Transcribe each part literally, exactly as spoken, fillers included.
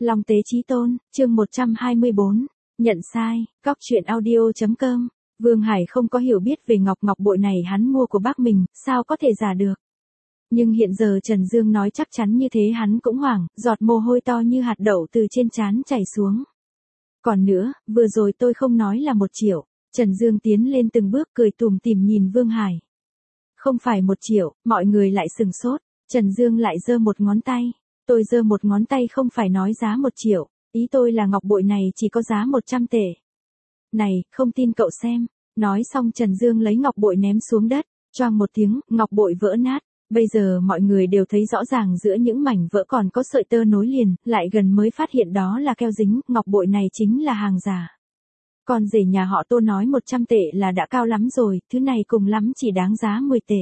Long Tế Chí Tôn, chương một trăm hai mươi bốn, nhận sai, cóc truyện audio chấm com. Vương Hải không có hiểu biết về ngọc ngọc bội này hắn mua của bác mình, sao có thể giả được. Nhưng hiện giờ Trần Dương nói chắc chắn như thế hắn cũng hoảng, giọt mồ hôi to như hạt đậu từ trên trán chảy xuống. Còn nữa, vừa rồi tôi không nói là một triệu. Trần Dương tiến lên từng bước cười tủm tỉm nhìn Vương Hải. Không phải một triệu, mọi người lại sừng sốt. Trần Dương lại giơ một ngón tay. Tôi giơ một ngón tay không phải nói giá một triệu, ý tôi là ngọc bội này chỉ có giá một trăm tệ. Này, không tin cậu xem. Nói xong Trần Dương lấy ngọc bội ném xuống đất, choang một tiếng, ngọc bội vỡ nát. Bây giờ mọi người đều thấy rõ ràng giữa những mảnh vỡ còn có sợi tơ nối liền, lại gần mới phát hiện đó là keo dính, ngọc bội này chính là hàng giả. Con rể nhà họ Tô nói một trăm tệ là đã cao lắm rồi, thứ này cùng lắm chỉ đáng giá mười tệ.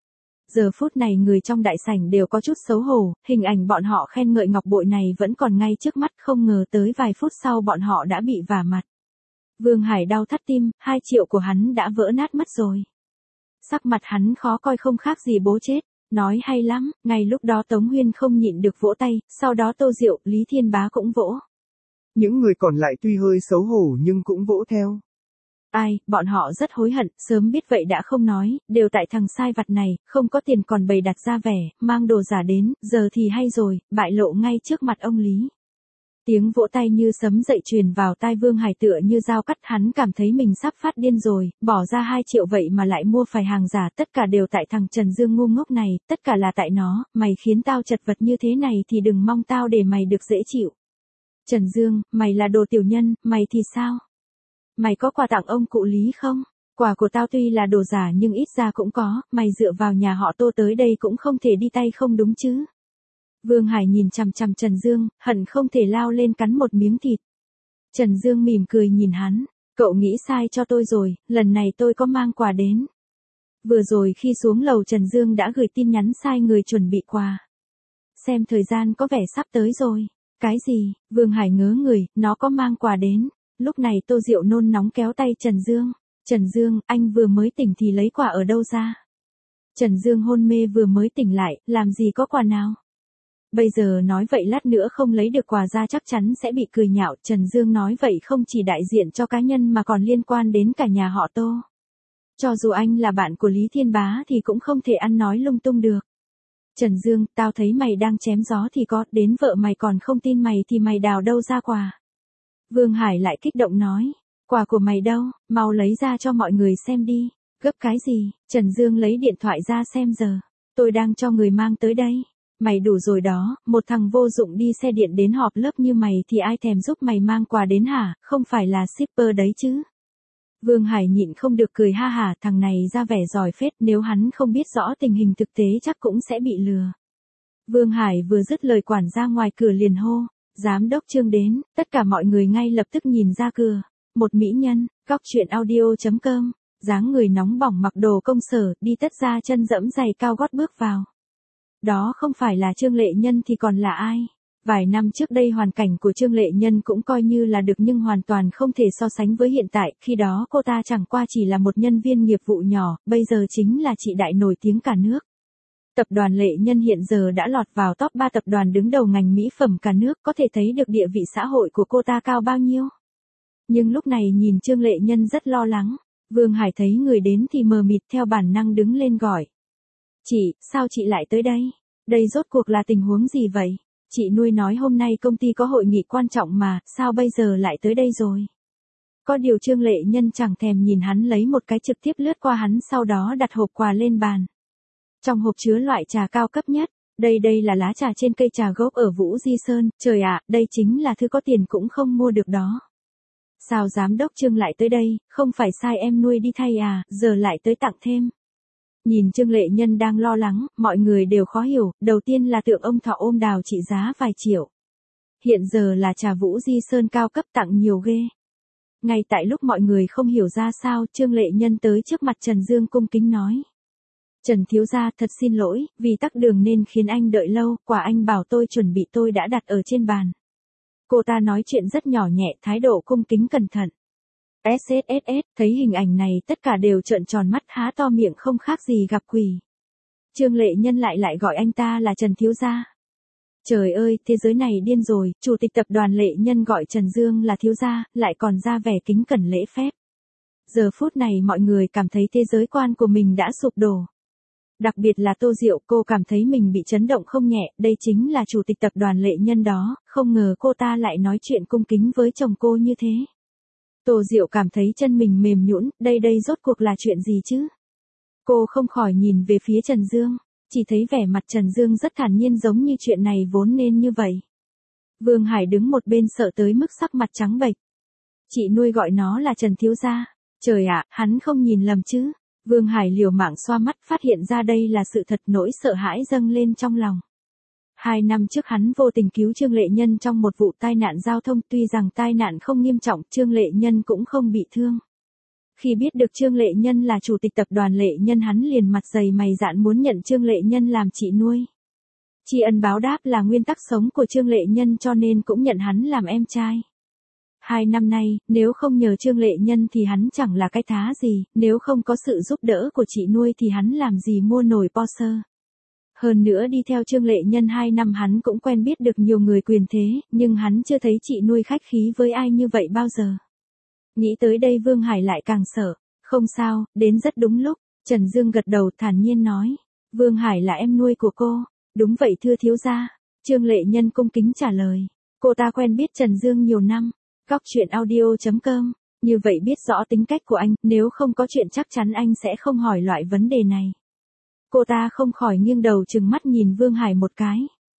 Giờ phút này người trong đại sảnh đều có chút xấu hổ, hình ảnh bọn họ khen ngợi ngọc bội này vẫn còn ngay trước mắt, không ngờ tới vài phút sau bọn họ đã bị vả mặt. Vương Hải đau thắt tim, hai triệu của hắn đã vỡ nát mất rồi. Sắc mặt hắn khó coi không khác gì bố chết, nói hay lắm, ngay lúc đó Tống Huyên không nhịn được vỗ tay, sau đó Tô Diệu, Lý Thiên Bá cũng vỗ. Những người còn lại tuy hơi xấu hổ nhưng cũng vỗ theo. Ai, bọn họ rất hối hận, sớm biết vậy đã không nói, đều tại thằng sai vặt này, không có tiền còn bày đặt ra vẻ, mang đồ giả đến, giờ thì hay rồi, bại lộ ngay trước mặt ông Lý. Tiếng vỗ tay như sấm dậy truyền vào tai Vương Hải tựa như dao cắt, hắn cảm thấy mình sắp phát điên rồi, bỏ ra hai triệu vậy mà lại mua phải hàng giả, tất cả đều tại thằng Trần Dương ngu ngốc này, tất cả là tại nó, mày khiến tao chật vật như thế này thì đừng mong tao để mày được dễ chịu. Trần Dương, mày là đồ tiểu nhân, mày thì sao? Mày có quà tặng ông cụ Lý không? Quà của tao tuy là đồ giả nhưng ít ra cũng có, mày dựa vào nhà họ Tô tới đây cũng không thể đi tay không đúng chứ? Vương Hải nhìn chằm chằm Trần Dương, hận không thể lao lên cắn một miếng thịt. Trần Dương mỉm cười nhìn hắn, cậu nghĩ sai cho tôi rồi, lần này tôi có mang quà đến. Vừa rồi khi xuống lầu Trần Dương đã gửi tin nhắn sai người chuẩn bị quà. Xem thời gian có vẻ sắp tới rồi. Cái gì? Vương Hải ngớ người, nó có mang quà đến. Lúc này Tô Diệu nôn nóng kéo tay Trần Dương. Trần Dương, anh vừa mới tỉnh thì lấy quà ở đâu ra? Trần Dương hôn mê vừa mới tỉnh lại, làm gì có quà nào? Bây giờ nói vậy lát nữa không lấy được quà ra chắc chắn sẽ bị cười nhạo. Trần Dương nói vậy không chỉ đại diện cho cá nhân mà còn liên quan đến cả nhà họ Tô. Cho dù anh là bạn của Lý Thiên Bá thì cũng không thể ăn nói lung tung được. Trần Dương, tao thấy mày đang chém gió thì có, đến vợ mày còn không tin mày thì mày đào đâu ra quà. Vương Hải lại kích động nói, quà của mày đâu, mau lấy ra cho mọi người xem đi. Gấp cái gì? Trần Dương lấy điện thoại ra xem giờ. Tôi đang cho người mang tới đây. Mày đủ rồi đó, một thằng vô dụng đi xe điện đến họp lớp như mày thì ai thèm giúp mày mang quà đến hả, không phải là shipper đấy chứ. Vương Hải nhịn không được cười ha hả, thằng này ra vẻ giỏi phết, nếu hắn không biết rõ tình hình thực tế chắc cũng sẽ bị lừa. Vương Hải vừa dứt lời quản gia ngoài cửa liền hô, giám đốc Trương đến, tất cả mọi người ngay lập tức nhìn ra cửa. Một mỹ nhân, cóc truyện audio chấm com, dáng người nóng bỏng mặc đồ công sở, đi tất ra chân dẫm giày cao gót bước vào. Đó không phải là Trương Lệ Nhân thì còn là ai? Vài năm trước đây hoàn cảnh của Trương Lệ Nhân cũng coi như là được nhưng hoàn toàn không thể so sánh với hiện tại, khi đó cô ta chẳng qua chỉ là một nhân viên nghiệp vụ nhỏ, bây giờ chính là chị đại nổi tiếng cả nước. Tập đoàn Lệ Nhân hiện giờ đã lọt vào top ba tập đoàn đứng đầu ngành mỹ phẩm cả nước, có thể thấy được địa vị xã hội của cô ta cao bao nhiêu. Nhưng lúc này nhìn Trương Lệ Nhân rất lo lắng, Vương Hải thấy người đến thì mờ mịt theo bản năng đứng lên gọi. Chị, sao chị lại tới đây? Đây rốt cuộc là tình huống gì vậy? Chị nuôi nói hôm nay công ty có hội nghị quan trọng mà, sao bây giờ lại tới đây rồi? Có điều Trương Lệ Nhân chẳng thèm nhìn hắn lấy một cái trực tiếp lướt qua hắn sau đó đặt hộp quà lên bàn. Trong hộp chứa loại trà cao cấp nhất, đây đây là lá trà trên cây trà gốc ở Vũ Di Sơn, trời ạ, đây chính là thứ có tiền cũng không mua được đó. Sao giám đốc Trương lại tới đây, không phải sai em nuôi đi thay à, giờ lại tới tặng thêm. Nhìn Trương Lệ Nhân đang lo lắng, mọi người đều khó hiểu, đầu tiên là tượng ông thọ ôm đào trị giá vài triệu. Hiện giờ là trà Vũ Di Sơn cao cấp tặng nhiều ghê. Ngay tại lúc mọi người không hiểu ra sao, Trương Lệ Nhân tới trước mặt Trần Dương cung kính nói. Trần thiếu gia thật xin lỗi, vì tắc đường nên khiến anh đợi lâu, quả anh bảo tôi chuẩn bị tôi đã đặt ở trên bàn. Cô ta nói chuyện rất nhỏ nhẹ, thái độ cung kính cẩn thận. ét ét ét ét, thấy hình ảnh này tất cả đều trợn tròn mắt há to miệng không khác gì gặp quỷ. Trương Lệ Nhân lại lại gọi anh ta là Trần thiếu gia. Trời ơi, thế giới này điên rồi, chủ tịch tập đoàn Lệ Nhân gọi Trần Dương là thiếu gia, lại còn ra vẻ kính cẩn lễ phép. Giờ phút này mọi người cảm thấy thế giới quan của mình đã sụp đổ. Đặc biệt là Tô Diệu, cô cảm thấy mình bị chấn động không nhẹ, đây chính là chủ tịch tập đoàn Lệ Nhân đó, không ngờ cô ta lại nói chuyện cung kính với chồng cô như thế. Tô Diệu cảm thấy chân mình mềm nhũn, đây đây rốt cuộc là chuyện gì chứ? Cô không khỏi nhìn về phía Trần Dương, chỉ thấy vẻ mặt Trần Dương rất thản nhiên giống như chuyện này vốn nên như vậy. Vương Hải đứng một bên sợ tới mức sắc mặt trắng bệch. Chị nuôi gọi nó là Trần thiếu gia. Trời ạ, hắn không nhìn lầm chứ? Vương Hải liều mạng xoa mắt phát hiện ra đây là sự thật, nỗi sợ hãi dâng lên trong lòng. Hai năm trước hắn vô tình cứu Trương Lệ Nhân trong một vụ tai nạn giao thông, tuy rằng tai nạn không nghiêm trọng, Trương Lệ Nhân cũng không bị thương. Khi biết được Trương Lệ Nhân là chủ tịch tập đoàn Lệ Nhân, hắn liền mặt dày mày dạn muốn nhận Trương Lệ Nhân làm chị nuôi. Tri ân báo đáp là nguyên tắc sống của Trương Lệ Nhân cho nên cũng nhận hắn làm em trai. Hai năm nay, nếu không nhờ Trương Lệ Nhân thì hắn chẳng là cái thá gì, nếu không có sự giúp đỡ của chị nuôi thì hắn làm gì mua nổi Porsche. Hơn nữa đi theo Trương Lệ Nhân hai năm hắn cũng quen biết được nhiều người quyền thế, nhưng hắn chưa thấy chị nuôi khách khí với ai như vậy bao giờ. Nghĩ tới đây Vương Hải lại càng sợ. Không sao, đến rất đúng lúc. Trần Dương gật đầu thản nhiên nói. Vương Hải là em nuôi của cô. Đúng vậy thưa thiếu gia. Trương Lệ Nhân cung kính trả lời. Cô ta quen biết Trần Dương nhiều năm. Góc truyện audio chấm com. Như vậy biết rõ tính cách của anh, nếu không có chuyện chắc chắn anh sẽ không hỏi loại vấn đề này. Cô ta không khỏi nghiêng đầu trừng mắt nhìn Vương Hải một cái.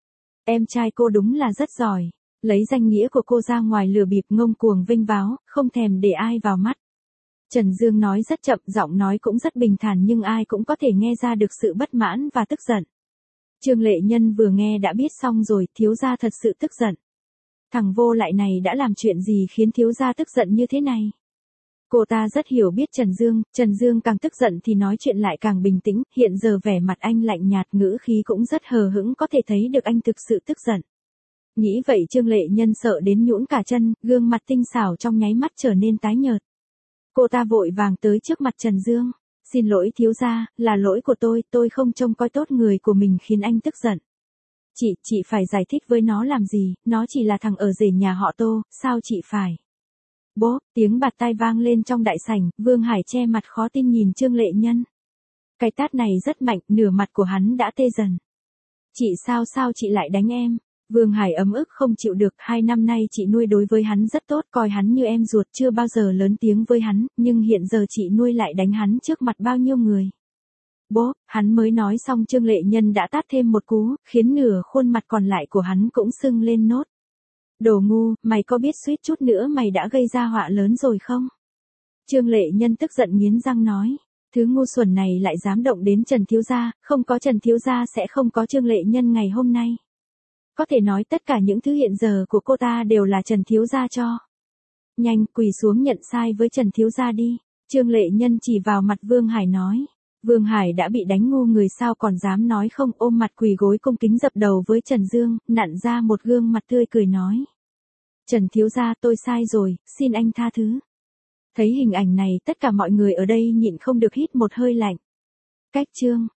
Em trai cô đúng là rất giỏi. Lấy danh nghĩa của cô ra ngoài lừa bịp, ngông cuồng vênh váo, không thèm để ai vào mắt. Trần Dương nói rất chậm, giọng nói cũng rất bình thản nhưng ai cũng có thể nghe ra được sự bất mãn và tức giận. Trương Lệ Nhân vừa nghe đã biết xong rồi, thiếu gia thật sự tức giận. Thằng vô lại này đã làm chuyện gì khiến thiếu gia tức giận như thế này? Cô ta rất hiểu biết Trần Dương, Trần Dương càng tức giận thì nói chuyện lại càng bình tĩnh, hiện giờ vẻ mặt anh lạnh nhạt, ngữ khí cũng rất hờ hững, có thể thấy được anh thực sự tức giận. Nghĩ vậy Trương Lệ Nhân sợ đến nhũn cả chân, gương mặt tinh xảo trong nháy mắt trở nên tái nhợt. Cô ta vội vàng tới trước mặt Trần Dương. Xin lỗi thiếu gia, là lỗi của tôi, tôi không trông coi tốt người của mình khiến anh tức giận. Chị, chị phải giải thích với nó làm gì, nó chỉ là thằng ở rể nhà họ Tô, sao chị phải? Bố, tiếng bạt tai vang lên trong đại sảnh, Vương Hải che mặt khó tin nhìn Trương Lệ Nhân. Cái tát này rất mạnh, nửa mặt của hắn đã tê dần. Chị sao sao chị lại đánh em? Vương Hải ấm ức không chịu được, hai năm nay chị nuôi đối với hắn rất tốt, coi hắn như em ruột, chưa bao giờ lớn tiếng với hắn, nhưng hiện giờ chị nuôi lại đánh hắn trước mặt bao nhiêu người. Bố, hắn mới nói xong Trương Lệ Nhân đã tát thêm một cú, khiến nửa khuôn mặt còn lại của hắn cũng sưng lên nốt. Đồ ngu, mày có biết suýt chút nữa mày đã gây ra họa lớn rồi không? Trương Lệ Nhân tức giận nghiến răng nói. Thứ ngu xuẩn này lại dám động đến Trần thiếu gia, không có Trần thiếu gia sẽ không có Trương Lệ Nhân ngày hôm nay. Có thể nói tất cả những thứ hiện giờ của cô ta đều là Trần thiếu gia cho. Nhanh, quỳ xuống nhận sai với Trần thiếu gia đi. Trương Lệ Nhân chỉ vào mặt Vương Hải nói. Vương Hải đã bị đánh ngu người sao còn dám nói không, ôm mặt quỳ gối cung kính dập đầu với Trần Dương, nặn ra một gương mặt tươi cười nói. Trần thiếu gia, tôi sai rồi, xin anh tha thứ. Thấy hình ảnh này tất cả mọi người ở đây nhịn không được hít một hơi lạnh. Cách chương